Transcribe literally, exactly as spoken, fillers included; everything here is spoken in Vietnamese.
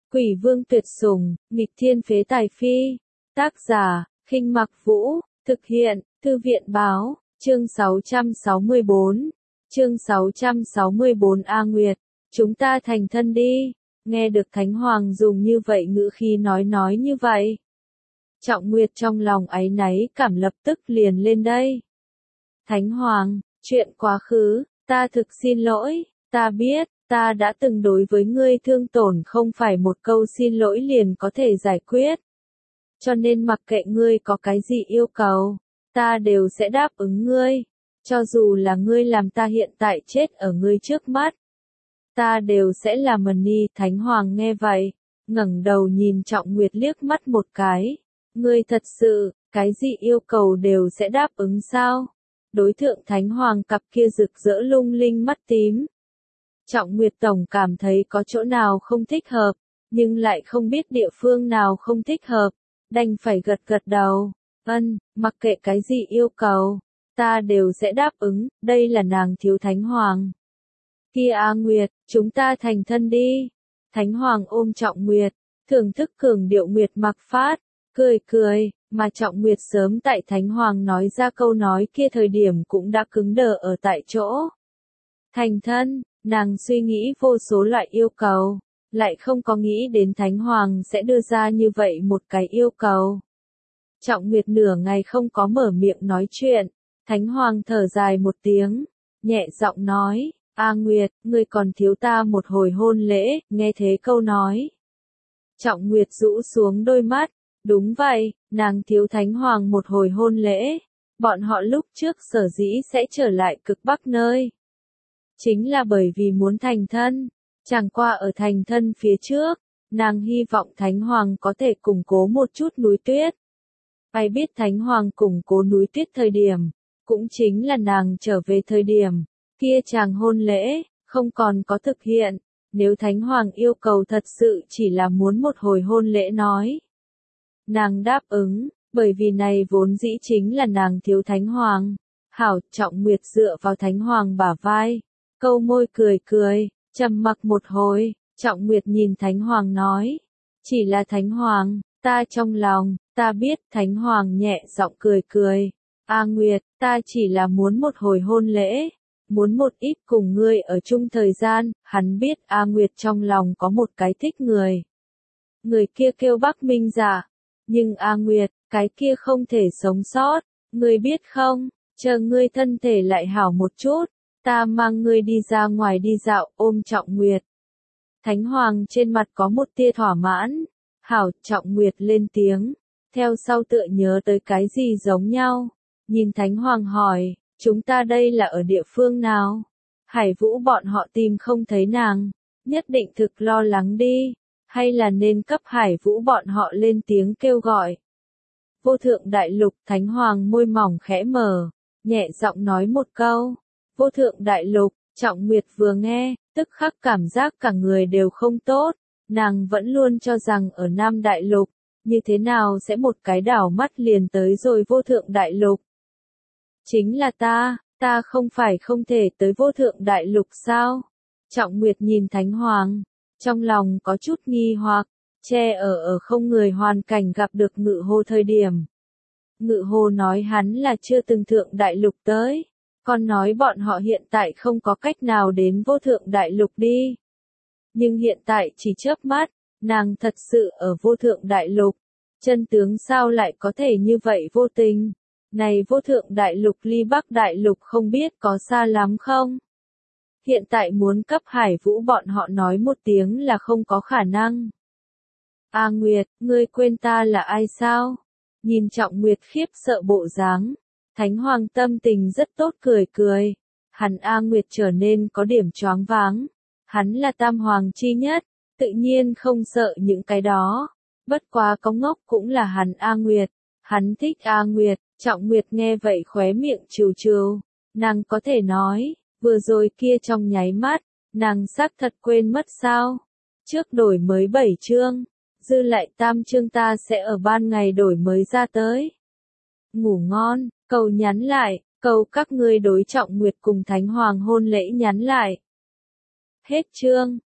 Quỷ vương tuyệt sủng, nghịch thiên phế tài phi. Tác giả, Khinh Mặc Vũ, thực hiện, Thư viện báo, chương sáu trăm sáu mươi bốn. Chương sáu trăm sáu mươi bốn A Nguyệt, chúng ta thành thân đi. Nghe được Thánh Hoàng dùng như vậy ngữ khí nói nói như vậy. Trọng Nguyệt trong lòng áy náy cảm lập tức liền lên đây. Thánh Hoàng, chuyện quá khứ, ta thực xin lỗi, ta biết, ta đã từng đối với ngươi thương tổn không phải một câu xin lỗi liền có thể giải quyết. Cho nên mặc kệ ngươi có cái gì yêu cầu, ta đều sẽ đáp ứng ngươi. Cho dù là ngươi làm ta hiện tại chết ở ngươi trước mắt, ta đều sẽ làm mần ni. Thánh Hoàng nghe vậy, ngẩng đầu nhìn Trọng Nguyệt liếc mắt một cái. Ngươi thật sự, cái gì yêu cầu đều sẽ đáp ứng sao? Đối thượng Thánh Hoàng cặp kia rực rỡ lung linh mắt tím. Trọng Nguyệt tổng cảm thấy có chỗ nào không thích hợp, nhưng lại không biết địa phương nào không thích hợp, đành phải gật gật đầu. Ân, mặc kệ cái gì yêu cầu, ta đều sẽ đáp ứng. Đây là nàng thiếu Thánh Hoàng. Kia A Nguyệt, chúng ta thành thân đi. Thánh Hoàng ôm Trọng Nguyệt, thưởng thức cường điệu Nguyệt mặc phát, cười cười, mà Trọng Nguyệt sớm tại Thánh Hoàng nói ra câu nói kia thời điểm cũng đã cứng đờ ở tại chỗ. Thành thân, nàng suy nghĩ vô số loại yêu cầu, lại không có nghĩ đến Thánh Hoàng sẽ đưa ra như vậy một cái yêu cầu. Trọng Nguyệt nửa ngày không có mở miệng nói chuyện, Thánh Hoàng thở dài một tiếng, nhẹ giọng nói, A Nguyệt, ngươi còn thiếu ta một hồi hôn lễ. Nghe thế câu nói, Trọng Nguyệt rũ xuống đôi mắt, đúng vậy, nàng thiếu Thánh Hoàng một hồi hôn lễ. Bọn họ lúc trước sở dĩ sẽ trở lại cực Bắc nơi, chính là bởi vì muốn thành thân. Chẳng qua ở thành thân phía trước, nàng hy vọng Thánh Hoàng có thể củng cố một chút núi tuyết. Ai biết Thánh Hoàng củng cố núi tuyết thời điểm, cũng chính là nàng trở về thời điểm, kia chàng hôn lễ, không còn có thực hiện. Nếu Thánh Hoàng yêu cầu thật sự chỉ là muốn một hồi hôn lễ nói, nàng đáp ứng, bởi vì này vốn dĩ chính là nàng thiếu Thánh Hoàng. Hảo. Trọng Nguyệt dựa vào Thánh Hoàng bả vai, câu môi cười cười, trầm mặc một hồi, Trọng Nguyệt nhìn Thánh Hoàng nói, chỉ là Thánh Hoàng, ta trong lòng, ta biết. Thánh Hoàng nhẹ giọng cười cười, A Nguyệt, ta chỉ là muốn một hồi hôn lễ, muốn một ít cùng ngươi ở chung thời gian. Hắn biết A Nguyệt trong lòng có một cái thích người. Người kia kêu Bắc Minh Dạ, nhưng A Nguyệt, cái kia không thể sống sót, ngươi biết không, chờ ngươi thân thể lại hảo một chút, ta mang ngươi đi ra ngoài đi dạo. Ôm Trọng Nguyệt, Thánh Hoàng trên mặt có một tia thỏa mãn. Hảo. Trọng Nguyệt lên tiếng, theo sau tựa nhớ tới cái gì giống nhau, nhìn Thánh Hoàng hỏi, chúng ta đây là ở địa phương nào? Hải Vũ bọn họ tìm không thấy nàng, nhất định thực lo lắng đi, hay là nên cấp Hải Vũ bọn họ lên tiếng kêu gọi? Vô thượng đại lục. Thánh Hoàng môi mỏng khẽ mở, nhẹ giọng nói một câu, vô thượng đại lục. Trọng Nguyệt vừa nghe, tức khắc cảm giác cả người đều không tốt, nàng vẫn luôn cho rằng ở Nam Đại Lục, như thế nào sẽ một cái đảo mắt liền tới rồi vô thượng đại lục. Chính là ta, ta không phải không thể tới vô thượng đại lục sao? Trọng Nguyệt nhìn Thánh Hoàng, trong lòng có chút nghi hoặc, che ở ở không người hoàn cảnh gặp được Ngự Hồ thời điểm. Ngự Hồ nói hắn là chưa từng thượng đại lục tới, còn nói bọn họ hiện tại không có cách nào đến vô thượng đại lục đi. Nhưng hiện tại chỉ chớp mắt, nàng thật sự ở vô thượng đại lục. Chân tướng sao lại có thể như vậy vô tình? Này vô thượng đại lục ly Bắc đại lục không biết có xa lắm không? Hiện tại muốn cấp Hải Vũ bọn họ nói một tiếng là không có khả năng. A Nguyệt, ngươi quên ta là ai sao? Nhìn Trọng Nguyệt khiếp sợ bộ dáng, Thánh Hoàng tâm tình rất tốt, cười cười. Hắn A Nguyệt trở nên có điểm choáng váng. Hắn là Tam Hoàng chi nhất, tự nhiên không sợ những cái đó. Bất quá có ngốc cũng là hắn A Nguyệt. Hắn thích A Nguyệt. Trọng Nguyệt nghe vậy khóe miệng trừ trừ. Nàng có thể nói, vừa rồi kia trong nháy mắt, nàng xác thật quên mất sao? Trước đổi mới bảy chương, dư lại tam chương ta sẽ ở ban ngày đổi mới ra tới. Ngủ ngon, cầu nhắn lại, cầu các ngươi đối Trọng Nguyệt cùng Thánh Hoàng hôn lễ nhắn lại. Hết chương.